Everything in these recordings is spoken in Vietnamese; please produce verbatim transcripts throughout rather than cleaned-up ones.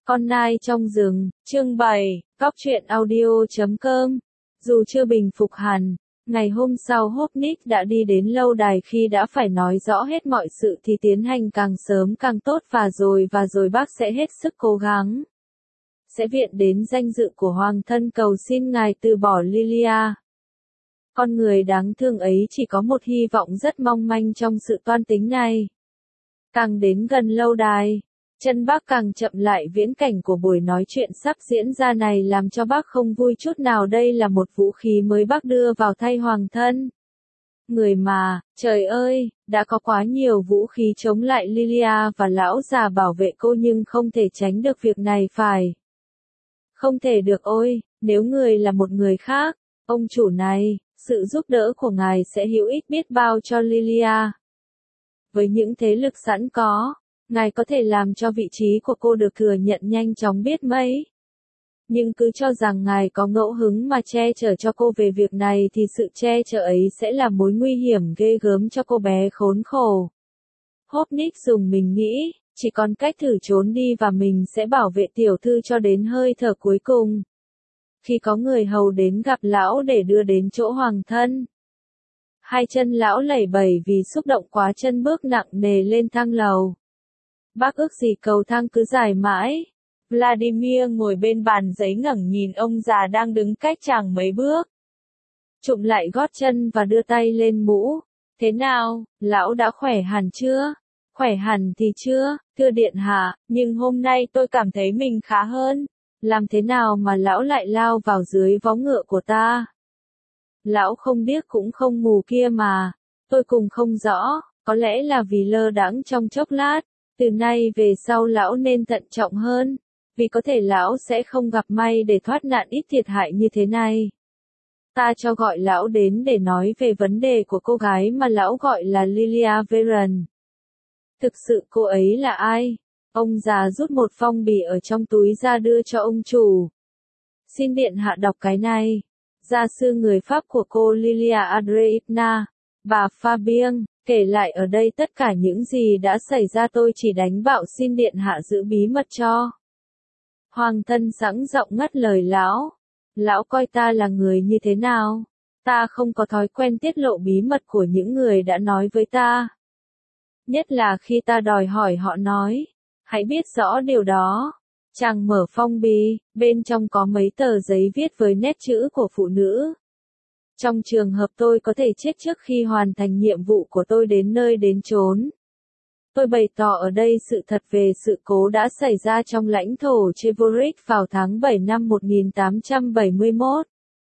Con nai trong rừng, chương bảy, góc truyện audio chấm com. Dù chưa bình phục hẳn, ngày hôm sau Hopnik đã đi đến lâu đài khi đã phải nói rõ hết mọi sự thì tiến hành càng sớm càng tốt và rồi và rồi bác sẽ hết sức cố gắng. Sẽ viện đến danh dự của hoàng thân cầu xin ngài từ bỏ Lilia. Con người đáng thương ấy chỉ có một hy vọng rất mong manh trong sự toan tính này. Càng đến gần lâu đài, chân bác càng chậm lại. Viễn cảnh của buổi nói chuyện sắp diễn ra này làm cho bác không vui chút nào. Đây là một vũ khí mới bác đưa vào thay hoàng thân. Người mà, trời ơi, đã có quá nhiều vũ khí chống lại Lilia và lão già bảo vệ cô nhưng không thể tránh được việc này phải. Không thể được ôi, nếu người là một người khác, ông chủ này, sự giúp đỡ của ngài sẽ hữu ích biết bao cho Lilia. Với những thế lực sẵn có, ngài có thể làm cho vị trí của cô được thừa nhận nhanh chóng biết mấy. Nhưng cứ cho rằng ngài có ngẫu hứng mà che chở cho cô về việc này thì sự che chở ấy sẽ là mối nguy hiểm ghê gớm cho cô bé khốn khổ. Hopnik dùng mình nghĩ, chỉ còn cách thử trốn đi và mình sẽ bảo vệ tiểu thư cho đến hơi thở cuối cùng. Khi có người hầu đến gặp lão để đưa đến chỗ hoàng thân, hai chân lão lẩy bẩy vì xúc động quá, chân bước nặng nề lên thang lầu. Bác ước gì cầu thang cứ dài mãi. Vladimir ngồi bên bàn giấy ngẩng nhìn ông già đang đứng cách chàng mấy bước. Chụm lại gót chân và đưa tay lên mũ. Thế nào, lão đã khỏe hẳn chưa? Khỏe hẳn thì chưa, thưa điện hạ, nhưng hôm nay tôi cảm thấy mình khá hơn. Làm thế nào mà lão lại lao vào dưới vó ngựa của ta? Lão không điếc cũng không mù kia mà. Tôi cùng không rõ, có lẽ là vì lơ đãng trong chốc lát. Từ nay về sau lão nên thận trọng hơn, vì có thể lão sẽ không gặp may để thoát nạn ít thiệt hại như thế này. Ta cho gọi lão đến để nói về vấn đề của cô gái mà lão gọi là Lilia Varen. Thực sự cô ấy là ai? Ông già rút một phong bì ở trong túi ra đưa cho ông chủ. Xin điện hạ đọc cái này. Gia sư người Pháp của cô Lilia Andreevna, bà Fabien, kể lại ở đây tất cả những gì đã xảy ra. Tôi chỉ đánh bạo xin điện hạ giữ bí mật cho. Hoàng thân sẵn giọng ngắt lời lão. Lão coi ta là người như thế nào? Ta không có thói quen tiết lộ bí mật của những người đã nói với ta. Nhất là khi ta đòi hỏi họ nói. Hãy biết rõ điều đó. Chàng mở phong bì, bên trong có mấy tờ giấy viết với nét chữ của phụ nữ. Trong trường hợp tôi có thể chết trước khi hoàn thành nhiệm vụ của tôi đến nơi đến chốn. Tôi bày tỏ ở đây sự thật về sự cố đã xảy ra trong lãnh thổ Chevorik vào tháng bảy năm một nghìn tám trăm bảy mươi mốt.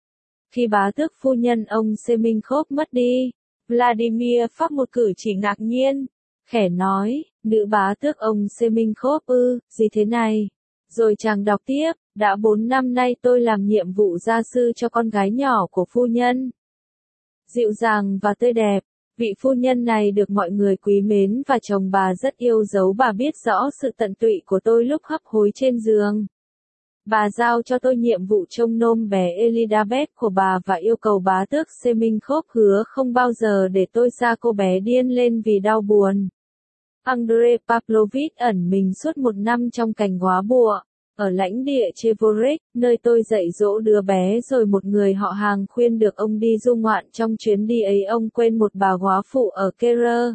Khi bá tước phu nhân ông Seminkhov mất đi, Vladimir phát một cử chỉ ngạc nhiên, khẽ nói, nữ bá tước ông Seminkhov ư, gì thế này? Rồi chàng đọc tiếp, đã bốn năm nay tôi làm nhiệm vụ gia sư cho con gái nhỏ của phu nhân. Dịu dàng và tươi đẹp, vị phu nhân này được mọi người quý mến và chồng bà rất yêu dấu. Bà biết rõ sự tận tụy của tôi lúc hấp hối trên giường. Bà giao cho tôi nhiệm vụ trông nom bé Elizabeth của bà và yêu cầu bá tước Seminkhov hứa không bao giờ để tôi xa cô bé điên lên vì đau buồn. Andrei Pavlovich ẩn mình suốt một năm trong cành góa bụa, ở lãnh địa Chevorik, nơi tôi dạy dỗ đứa bé rồi một người họ hàng khuyên được ông đi du ngoạn. Trong chuyến đi ấy ông quên một bà góa phụ ở Kere.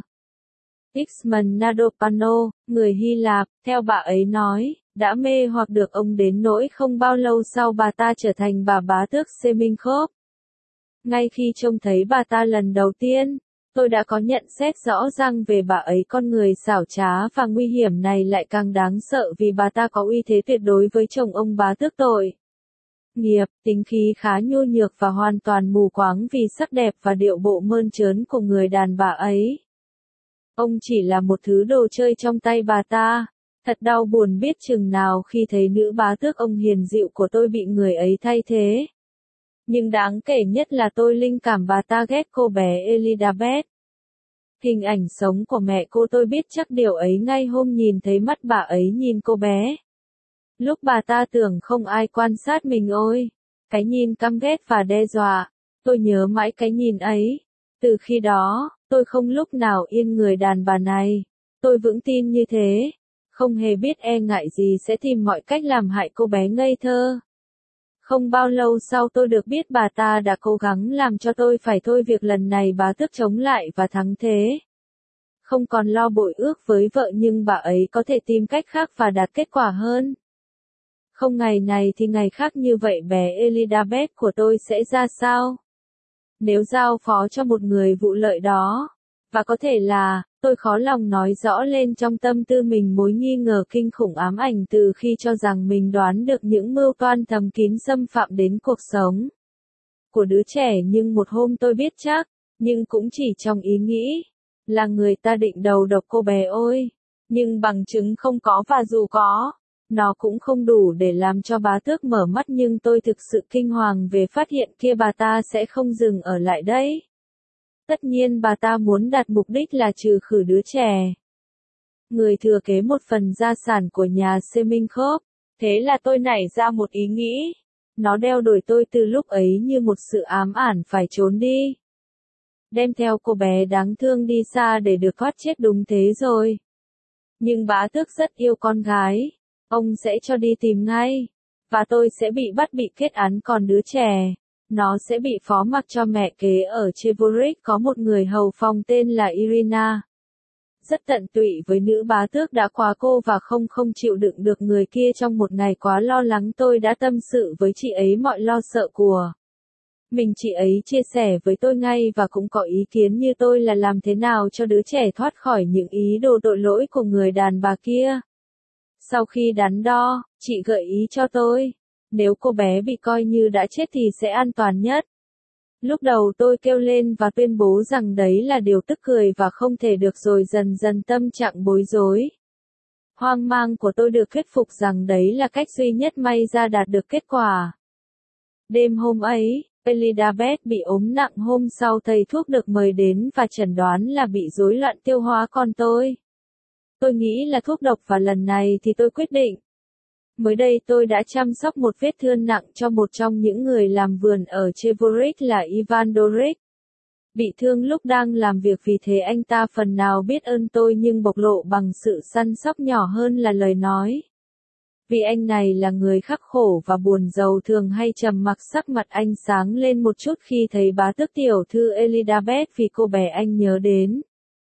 Ixman Nadopano, người Hy Lạp, theo bà ấy nói, đã mê hoặc được ông đến nỗi không bao lâu sau bà ta trở thành bà bá tước Seminkhov. Ngay khi trông thấy bà ta lần đầu tiên, tôi đã có nhận xét rõ ràng về bà ấy. Con người xảo trá và nguy hiểm này lại càng đáng sợ vì bà ta có uy thế tuyệt đối với chồng ông bá tước tội nghiệp, tính khí khá nhu nhược và hoàn toàn mù quáng vì sắc đẹp và điệu bộ mơn trớn của người đàn bà ấy. Ông chỉ là một thứ đồ chơi trong tay bà ta. Thật đau buồn biết chừng nào khi thấy nữ bá tước ông hiền dịu của tôi bị người ấy thay thế. Nhưng đáng kể nhất là tôi linh cảm bà ta ghét cô bé Elizabeth. Hình ảnh sống của mẹ cô tôi biết chắc điều ấy ngay hôm nhìn thấy mắt bà ấy nhìn cô bé. Lúc bà ta tưởng không ai quan sát mình ôi. Cái nhìn căm ghét và đe dọa. Tôi nhớ mãi cái nhìn ấy. Từ khi đó, tôi không lúc nào yên người đàn bà này. Tôi vững tin như thế. không hề biết e ngại gì sẽ tìm mọi cách làm hại cô bé ngây thơ. Không bao lâu sau tôi được biết bà ta đã cố gắng làm cho tôi phải thôi việc lần này bá tước chống lại và thắng thế. Không còn lo bội ước với vợ nhưng bà ấy có thể tìm cách khác và đạt kết quả hơn. Không ngày này thì ngày khác như vậy bé Elizabeth của tôi sẽ ra sao? Nếu giao phó cho một người vụ lợi đó, và có thể là, tôi khó lòng nói rõ lên trong tâm tư mình mối nghi ngờ kinh khủng ám ảnh từ khi cho rằng mình đoán được những mưu toan thầm kín xâm phạm đến cuộc sống của đứa trẻ, nhưng một hôm tôi biết chắc, nhưng cũng chỉ trong ý nghĩ, là người ta định đầu độc cô bé ôi. Nhưng bằng chứng không có và dù có, nó cũng không đủ để làm cho bá tước mở mắt, nhưng tôi thực sự kinh hoàng về phát hiện kia bà ta sẽ không dừng ở lại đấy. Tất nhiên bà ta muốn đạt mục đích là trừ khử đứa trẻ, người thừa kế một phần gia sản của nhà Seminkhop. Thế là tôi nảy ra một ý nghĩ. Nó đeo đuổi tôi từ lúc ấy như một sự ám ảnh phải trốn đi. Đem theo cô bé đáng thương đi xa để được thoát chết, đúng thế rồi. Nhưng bá tước rất yêu con gái. Ông sẽ cho đi tìm ngay. Và tôi sẽ bị bắt bị kết án, còn đứa trẻ, nó sẽ bị phó mặc cho mẹ kế. Ở Chevorick có một người hầu phòng tên là Irina. Rất tận tụy với nữ bá tước đã quá cô và không không chịu đựng được người kia. Trong một ngày quá lo lắng, tôi đã tâm sự với chị ấy mọi lo sợ của mình. Chị ấy chia sẻ với tôi ngay và cũng có ý kiến như tôi là làm thế nào cho đứa trẻ thoát khỏi những ý đồ tội lỗi của người đàn bà kia. Sau khi đắn đo, chị gợi ý cho tôi, nếu cô bé bị coi như đã chết thì sẽ an toàn nhất. Lúc đầu tôi kêu lên và tuyên bố rằng đấy là điều tức cười và không thể được, rồi dần dần tâm trạng bối rối, hoang mang của tôi được thuyết phục rằng đấy là cách duy nhất may ra đạt được kết quả. Đêm hôm ấy, Elizabeth bị ốm nặng. Hôm sau thầy thuốc được mời đến và chẩn đoán là bị rối loạn tiêu hóa. Còn tôi, tôi nghĩ là thuốc độc, và lần này thì tôi quyết định. Mới đây tôi đã chăm sóc một vết thương nặng cho một trong những người làm vườn ở Chevorick là Ivan Doric. Bị thương lúc đang làm việc, vì thế anh ta phần nào biết ơn tôi nhưng bộc lộ bằng sự săn sóc nhỏ hơn là lời nói. Vì anh này là người khắc khổ và buồn rầu, thường hay trầm mặc. Sắc mặt anh sáng lên một chút khi thấy bá tước tiểu thư Elizabeth, vì cô bé anh nhớ đến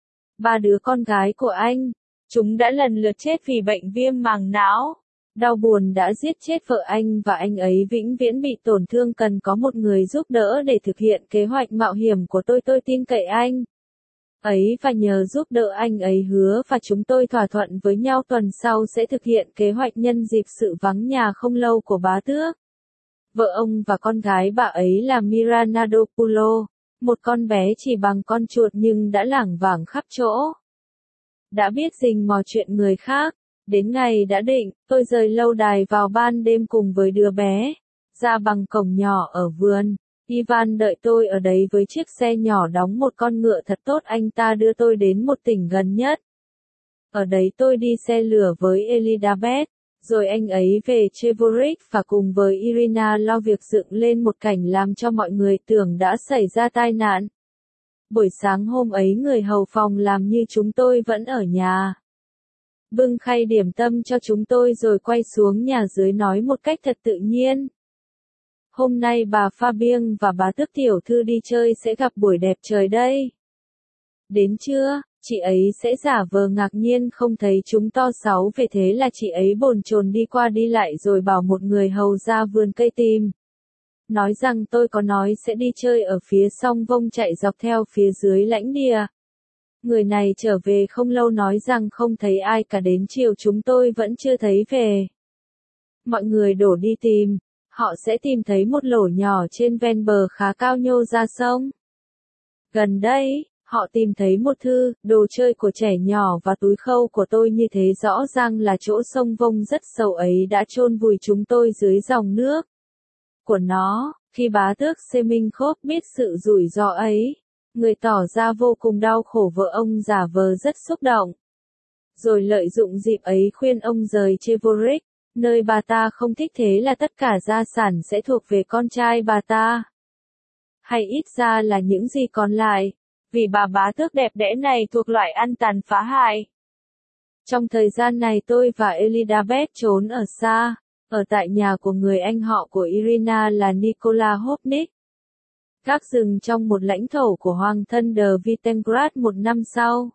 ba đứa con gái của anh. Chúng đã lần lượt chết vì bệnh viêm màng não. Đau buồn đã giết chết vợ anh và anh ấy vĩnh viễn bị tổn thương, cần có một người giúp đỡ để thực hiện kế hoạch mạo hiểm của tôi. Tôi tin cậy anh ấy và nhờ giúp đỡ anh ấy hứa, và chúng tôi thỏa thuận với nhau tuần sau sẽ thực hiện kế hoạch nhân dịp sự vắng nhà không lâu của bá tước. Vợ ông và con gái bà ấy là Miranadopoulos, một con bé chỉ bằng con chuột nhưng đã lảng vảng khắp chỗ. Đã biết rình mò chuyện người khác. Đến ngày đã định, tôi rời lâu đài vào ban đêm cùng với đứa bé, ra bằng cổng nhỏ ở vườn. Ivan đợi tôi ở đấy với chiếc xe nhỏ đóng một con ngựa thật tốt. Anh ta đưa tôi đến một tỉnh gần nhất. Ở đấy tôi đi xe lửa với Elizabeth, rồi anh ấy về Chevorick và cùng với Irina lo việc dựng lên một cảnh làm cho mọi người tưởng đã xảy ra tai nạn. Buổi sáng hôm ấy người hầu phòng làm như chúng tôi vẫn ở nhà, bưng khay điểm tâm cho chúng tôi rồi quay xuống nhà dưới nói một cách thật tự nhiên. Hôm nay bà Fabian và bá tước tiểu thư đi chơi, sẽ gặp buổi đẹp trời đây. Đến trưa, chị ấy sẽ giả vờ ngạc nhiên không thấy chúng to sáu về, thế là chị ấy bồn chồn đi qua đi lại rồi bảo một người hầu ra vườn cây tìm. Nói rằng tôi có nói sẽ đi chơi ở phía sông Vông, chạy dọc theo phía dưới lãnh địa. Người này trở về không lâu nói rằng không thấy ai cả, đến chiều chúng tôi vẫn chưa thấy về. Mọi người đổ đi tìm, họ sẽ tìm thấy một lỗ nhỏ trên ven bờ khá cao nhô ra sông. Gần đây, họ tìm thấy một thư, đồ chơi của trẻ nhỏ và túi khâu của tôi, như thế rõ ràng là chỗ sông Vông rất sâu ấy đã chôn vùi chúng tôi dưới dòng nước của nó. Khi bá tước Seminkhop biết sự rủi ro ấy, người tỏ ra vô cùng đau khổ. Vợ ông giả vờ rất xúc động, rồi lợi dụng dịp ấy khuyên ông rời Chevorick, nơi bà ta không thích, thế là tất cả gia sản sẽ thuộc về con trai bà ta. Hay ít ra là những gì còn lại, vì bà bá tước đẹp đẽ này thuộc loại ăn tàn phá hại. Trong thời gian này tôi và Elizabeth trốn ở xa, ở tại nhà của người anh họ của Irina là Nikola Hopnik. Gác rừng trong một lãnh thổ của hoàng thân The Vitemgrad một năm sau.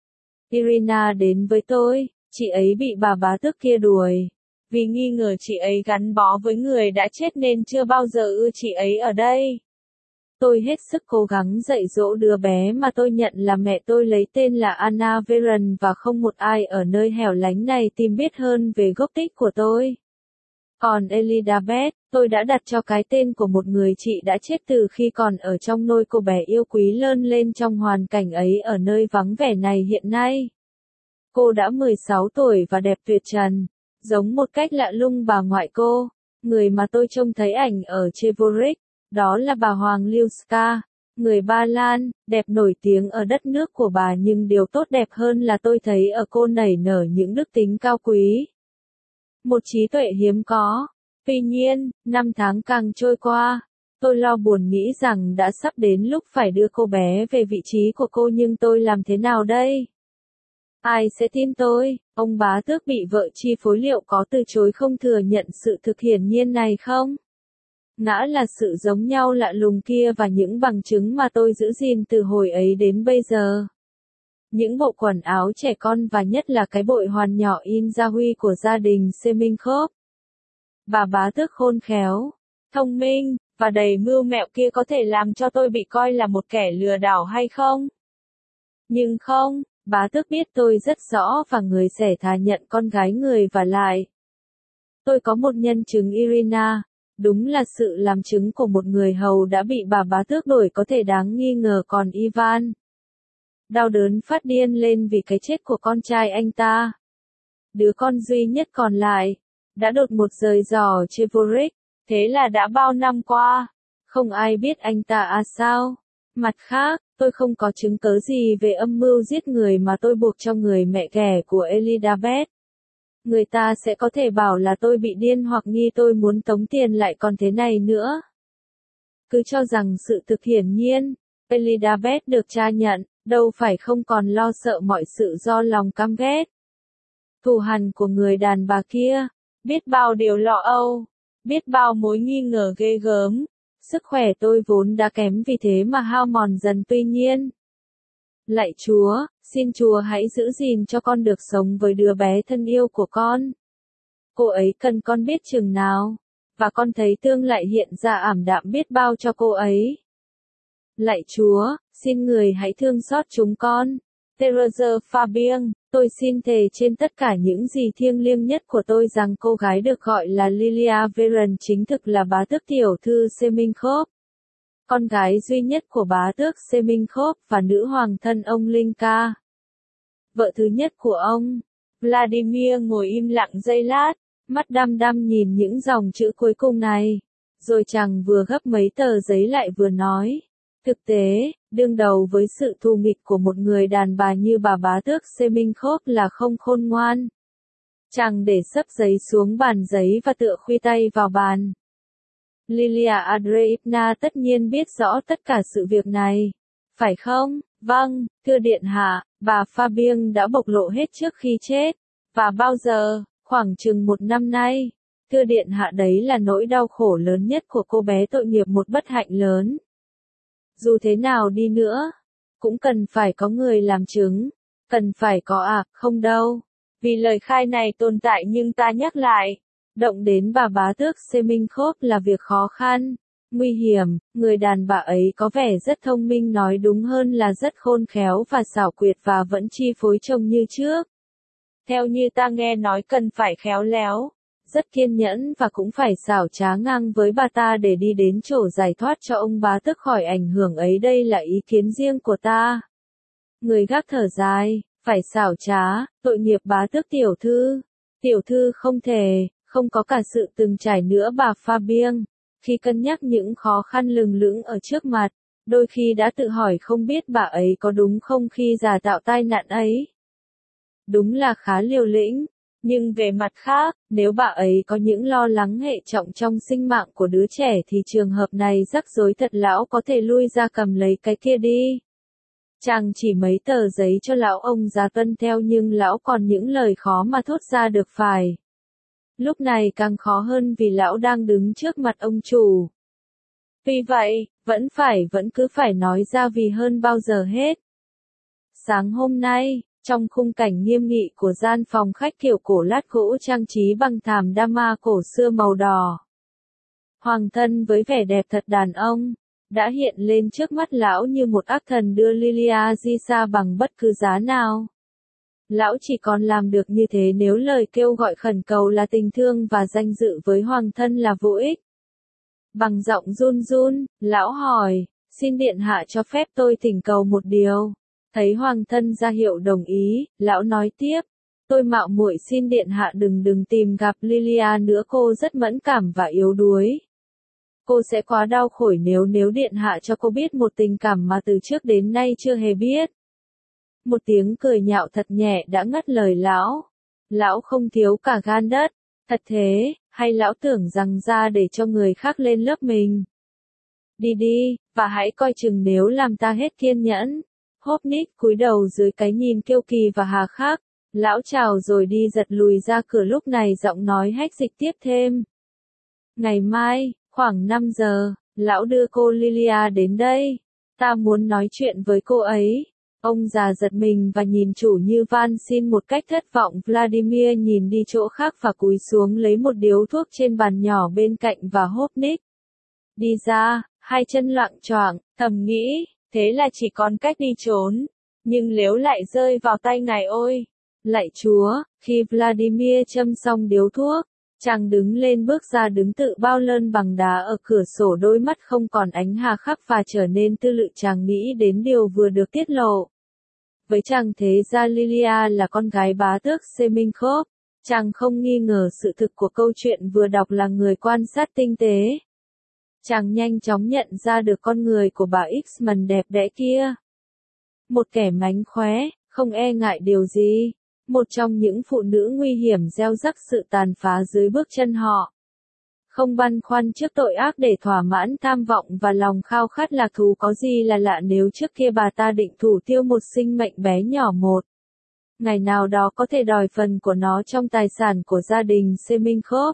Irina đến với tôi, chị ấy bị bà bá tước kia đuổi. Vì nghi ngờ chị ấy gắn bó với người đã chết nên chưa bao giờ ưa chị ấy ở đây. Tôi hết sức cố gắng dạy dỗ đứa bé mà tôi nhận là mẹ tôi lấy tên là Anna Veren và không một ai ở nơi hẻo lánh này tìm biết hơn về gốc tích của tôi. Còn Elizabeth, tôi đã đặt cho cái tên của một người chị đã chết từ khi còn ở trong nôi cô bé yêu quý lớn lên trong hoàn cảnh ấy ở nơi vắng vẻ này hiện nay. Cô đã mười sáu tuổi và đẹp tuyệt trần, giống một cách lạ lùng bà ngoại cô, người mà tôi trông thấy ảnh ở Chevorik, đó là bà Hoàng Liuska, người Ba Lan, đẹp nổi tiếng ở đất nước của bà nhưng điều tốt đẹp hơn là tôi thấy ở cô nảy nở những đức tính cao quý. Một trí tuệ hiếm có. Tuy nhiên, năm tháng càng trôi qua, tôi lo buồn nghĩ rằng đã sắp đến lúc phải đưa cô bé về vị trí của cô nhưng tôi làm thế nào đây? Ai sẽ tin tôi? Ông bá tước bị vợ chi phối liệu có từ chối không thừa nhận sự thực hiển nhiên này không? Ngã là sự giống nhau lạ lùng kia và những bằng chứng mà tôi giữ gìn từ hồi ấy đến bây giờ. Những bộ quần áo trẻ con và nhất là cái bội hoàn nhỏ in gia huy của gia đình Semenkhov. Bà bá tước khôn khéo, thông minh, và đầy mưu mẹo kia có thể làm cho tôi bị coi là một kẻ lừa đảo hay không? Nhưng không, bá tước biết tôi rất rõ và người sẽ thà nhận con gái người và lại. Tôi có một nhân chứng Irina, đúng là sự làm chứng của một người hầu đã bị bà bá tước đổi có thể đáng nghi ngờ còn Ivan. Đau đớn phát điên lên vì cái chết của con trai anh ta. Đứa con duy nhất còn lại, đã đột một rời rỏ Chevorik, thế là đã bao năm qua, không ai biết anh ta à sao. Mặt khác, tôi không có chứng cớ gì về âm mưu giết người mà tôi buộc cho người mẹ ghẻ của Elizabeth. Người ta sẽ có thể bảo là tôi bị điên hoặc nghi tôi muốn tống tiền lại còn thế này nữa. Cứ cho rằng sự thực hiển nhiên, Elizabeth được cha nhận, đâu phải không còn lo sợ mọi sự do lòng căm ghét. Thù hằn của người đàn bà kia, biết bao điều lo âu, biết bao mối nghi ngờ ghê gớm. Sức khỏe tôi vốn đã kém vì thế mà hao mòn dần tuy nhiên. Lạy Chúa, xin Chúa hãy giữ gìn cho con được sống với đứa bé thân yêu của con. Cô ấy cần con biết chừng nào, và con thấy tương lại hiện ra ảm đạm biết bao cho cô ấy. Lạy Chúa, xin người hãy thương xót chúng con. Therese Fabian, tôi xin thề trên tất cả những gì thiêng liêng nhất của tôi rằng cô gái được gọi là Lilia Veren chính thực là bá tước tiểu thư Semenkhov. Con gái duy nhất của bá tước Semenkhov và nữ hoàng thân ông Linka. Vợ thứ nhất của ông. Vladimir ngồi im lặng giây lát, mắt đăm đăm nhìn những dòng chữ cuối cùng này. Rồi chàng vừa gấp mấy tờ giấy lại vừa nói. Thực tế, đương đầu với sự thù nghịch của một người đàn bà như bà bá tước Semenkhov là không khôn ngoan. Chàng để sấp giấy xuống bàn giấy và tựa khuy tay vào bàn. Lilia Andreevna tất nhiên biết rõ tất cả sự việc này. Phải không? Vâng, thưa điện hạ, bà Fabian đã bộc lộ hết trước khi chết. Và bao giờ? Khoảng chừng một năm nay. Thưa điện hạ đấy là nỗi đau khổ lớn nhất của cô bé tội nghiệp một bất hạnh lớn. Dù thế nào đi nữa, cũng cần phải có người làm chứng, cần phải có à, không đâu. Vì lời khai này tồn tại nhưng ta nhắc lại, động đến bà bá tước Semenkhov là việc khó khăn, nguy hiểm, người đàn bà ấy có vẻ rất thông minh nói đúng hơn là rất khôn khéo và xảo quyệt và vẫn chi phối chồng như trước. Theo như ta nghe nói cần phải khéo léo. Rất kiên nhẫn và cũng phải xảo trá ngang với bà ta để đi đến chỗ giải thoát cho ông bá tước khỏi ảnh hưởng ấy đây là ý kiến riêng của ta. Người gác thở dài, phải xảo trá, tội nghiệp bá tước tiểu thư. Tiểu thư không thể, không có cả sự từng trải nữa bà Fabian. Khi cân nhắc những khó khăn lừng lững ở trước mặt, đôi khi đã tự hỏi không biết bà ấy có đúng không khi giả tạo tai nạn ấy. Đúng là khá liều lĩnh. Nhưng về mặt khác, nếu bà ấy có những lo lắng hệ trọng trong sinh mạng của đứa trẻ thì trường hợp này rắc rối thật lão có thể lui ra cầm lấy cái kia đi. Chàng chỉ mấy tờ giấy cho lão ông già tuân theo nhưng lão còn những lời khó mà thốt ra được phải. Lúc này càng khó hơn vì lão đang đứng trước mặt ông chủ. Vì vậy, vẫn phải vẫn cứ phải nói ra vì hơn bao giờ hết. Sáng hôm nay, trong khung cảnh nghiêm nghị của gian phòng khách kiểu cổ lát gỗ trang trí bằng thảm dama cổ xưa màu đỏ, hoàng thân với vẻ đẹp thật đàn ông, đã hiện lên trước mắt lão như một ác thần đưa Lilia di xa bằng bất cứ giá nào. Lão chỉ còn làm được như thế nếu lời kêu gọi khẩn cầu là tình thương và danh dự với hoàng thân là vô ích. Bằng giọng run run, lão hỏi, xin điện hạ cho phép tôi thỉnh cầu một điều. Thấy hoàng thân ra hiệu đồng ý, lão nói tiếp, tôi mạo muội xin điện hạ đừng đừng tìm gặp Lilia nữa, cô rất mẫn cảm và yếu đuối. Cô sẽ quá đau khổ nếu nếu điện hạ cho cô biết một tình cảm mà từ trước đến nay chưa hề biết. Một tiếng cười nhạo thật nhẹ đã ngắt lời lão. Lão không thiếu cả gan đất. Thật thế, hay lão tưởng rằng ra để cho người khác lên lớp mình? Đi đi, và hãy coi chừng nếu làm ta hết kiên nhẫn. Hopnik cúi đầu dưới cái nhìn kiêu kỳ và hà khắc. Lão chào rồi đi giật lùi ra cửa, lúc này giọng nói hách dịch tiếp thêm. Ngày mai, khoảng năm giờ, lão đưa cô Lilia đến đây. Ta muốn nói chuyện với cô ấy. Ông già giật mình và nhìn chủ như van xin một cách thất vọng. Vladimir nhìn đi chỗ khác và cúi xuống lấy một điếu thuốc trên bàn nhỏ bên cạnh và Hopnik đi ra, hai chân loạng choạng, thầm nghĩ, thế là chỉ còn cách đi trốn. Nhưng nếu lại rơi vào tay ngài ôi! Lạy Chúa, khi Vladimir châm xong điếu thuốc, chàng đứng lên bước ra đứng tự bao lơn bằng đá ở cửa sổ, đôi mắt không còn ánh hà khắc và trở nên tư lự. Chàng nghĩ đến điều vừa được tiết lộ. Với chàng thế ra Lilia là con gái bá tước Seminkhov. Chàng không nghi ngờ sự thực của câu chuyện vừa đọc là người quan sát tinh tế. Chàng nhanh chóng nhận ra được con người của bà Xman đẹp đẽ kia. Một kẻ mánh khóe, không e ngại điều gì. Một trong những phụ nữ nguy hiểm gieo rắc sự tàn phá dưới bước chân họ. Không băn khoăn trước tội ác để thỏa mãn tham vọng và lòng khao khát lạc thú, có gì là lạ nếu trước kia bà ta định thủ tiêu một sinh mệnh bé nhỏ một. Ngày nào đó có thể đòi phần của nó trong tài sản của gia đình Seminkhov.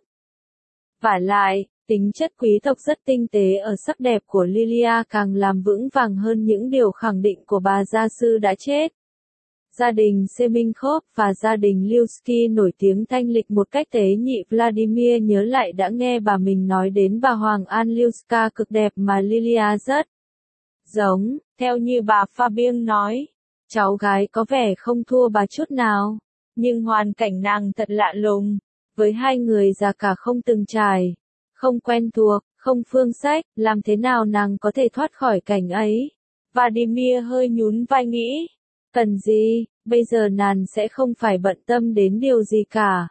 Vả lại, tính chất quý tộc rất tinh tế ở sắc đẹp của Lilia càng làm vững vàng hơn những điều khẳng định của bà gia sư đã chết. Gia đình Seminkhov và gia đình Lyuski nổi tiếng thanh lịch một cách tế nhị. Vladimir nhớ lại đã nghe bà mình nói đến bà Hoàng An Lyuska cực đẹp mà Lilia rất giống, theo như bà Fabian nói. Cháu gái có vẻ không thua bà chút nào, nhưng hoàn cảnh nàng thật lạ lùng. Với hai người già cả không từng trải, không quen thuộc, không phương sách, làm thế nào nàng có thể thoát khỏi cảnh ấy? Vladimir hơi nhún vai nghĩ. Cần gì, bây giờ nàng sẽ không phải bận tâm đến điều gì cả.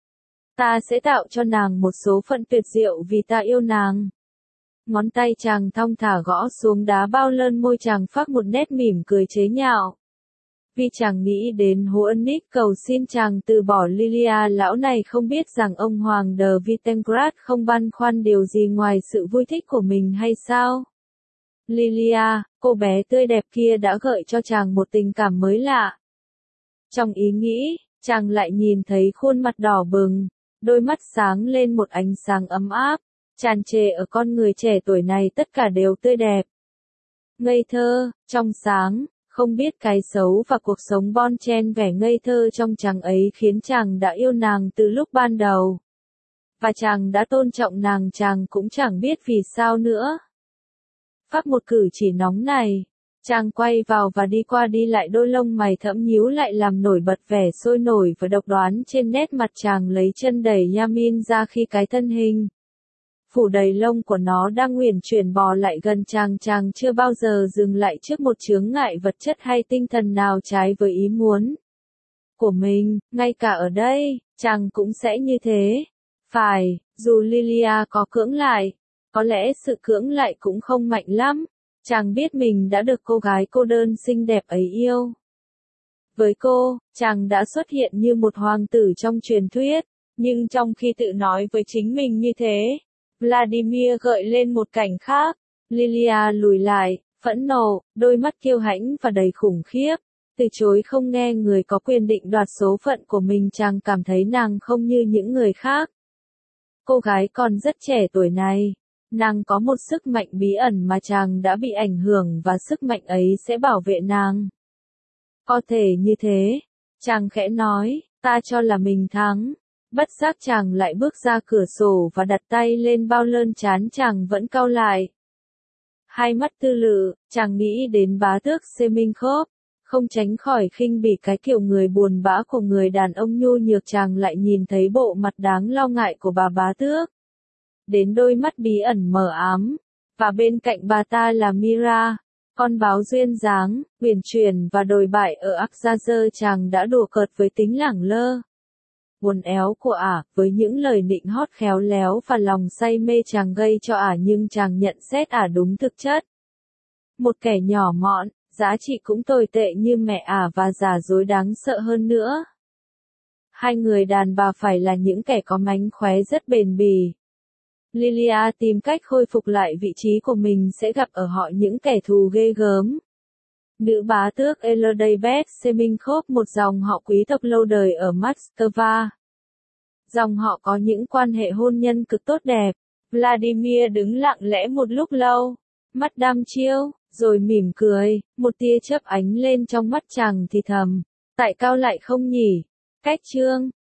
Ta sẽ tạo cho nàng một số phận tuyệt diệu vì ta yêu nàng. Ngón tay chàng thong thả gõ xuống đá bao lơn, môi chàng phác một nét mỉm cười chế nhạo. Vì chàng nghĩ đến Hohenich cầu xin chàng từ bỏ Lilia, lão này không biết rằng ông Hoàng de Vittengrad không băn khoăn điều gì ngoài sự vui thích của mình hay sao? Lilia, cô bé tươi đẹp kia đã gợi cho chàng một tình cảm mới lạ. Trong ý nghĩ, chàng lại nhìn thấy khuôn mặt đỏ bừng, đôi mắt sáng lên một ánh sáng ấm áp, tràn trề ở con người trẻ tuổi này, tất cả đều tươi đẹp. Ngây thơ, trong sáng, không biết cái xấu, và cuộc sống bon chen vẻ ngây thơ trong chàng ấy khiến chàng đã yêu nàng từ lúc ban đầu. Và chàng đã tôn trọng nàng, chàng cũng chẳng biết vì sao nữa. Pháp một cử chỉ nóng này, chàng quay vào và đi qua đi lại, đôi lông mày thẫm nhíu lại làm nổi bật vẻ sôi nổi và độc đoán trên nét mặt. Chàng lấy chân đẩy Yamin ra khi cái thân hình phủ đầy lông của nó đang uyển chuyển bò lại gần chàng. Chàng chưa bao giờ dừng lại trước một chướng ngại vật chất hay tinh thần nào trái với ý muốn của mình, ngay cả ở đây, chàng cũng sẽ như thế. Phải, dù Lilia có cưỡng lại, có lẽ sự cưỡng lại cũng không mạnh lắm. Chàng biết mình đã được cô gái cô đơn xinh đẹp ấy yêu. Với cô, chàng đã xuất hiện như một hoàng tử trong truyền thuyết, nhưng trong khi tự nói với chính mình như thế, Vladimir gợi lên một cảnh khác. Lilia lùi lại, phẫn nộ, đôi mắt kiêu hãnh và đầy khủng khiếp. Từ chối không nghe người có quyền định đoạt số phận của mình, chàng cảm thấy nàng không như những người khác. Cô gái còn rất trẻ tuổi này, nàng có một sức mạnh bí ẩn mà chàng đã bị ảnh hưởng và sức mạnh ấy sẽ bảo vệ nàng. Có thể như thế, chàng khẽ nói, ta cho là mình thắng. Bất giác chàng lại bước ra cửa sổ và đặt tay lên bao lơn, trán chàng vẫn cau lại. Hai mắt tư lự, chàng nghĩ đến bá tước Seminkhop, không tránh khỏi khinh bỉ cái kiểu người buồn bã của người đàn ông nhu nhược. Chàng lại nhìn thấy bộ mặt đáng lo ngại của bà bá tước, đến đôi mắt bí ẩn mờ ám, và bên cạnh bà ta là Mira, con báo duyên dáng, uyển chuyển và đồi bại ở Akzazer. Chàng đã đùa cợt với tính lẳng lơ, buồn éo của ả, với những lời nịnh hót khéo léo và lòng say mê chàng gây cho ả, nhưng chàng nhận xét ả đúng thực chất. Một kẻ nhỏ mọn, giá trị cũng tồi tệ như mẹ ả và giả dối đáng sợ hơn nữa. Hai người đàn bà phải là những kẻ có mánh khóe rất bền bỉ. Lilia tìm cách khôi phục lại vị trí của mình sẽ gặp ở họ những kẻ thù ghê gớm. Nữ bá tước Elizabeth Seminkhop, một dòng họ quý tộc lâu đời ở Moscow. Dòng họ có những quan hệ hôn nhân cực tốt đẹp. Vladimir đứng lặng lẽ một lúc lâu, mắt đăm chiêu, rồi mỉm cười, một tia chớp ánh lên trong mắt chàng thì thầm, tại cao lại không nhỉ? Cách chương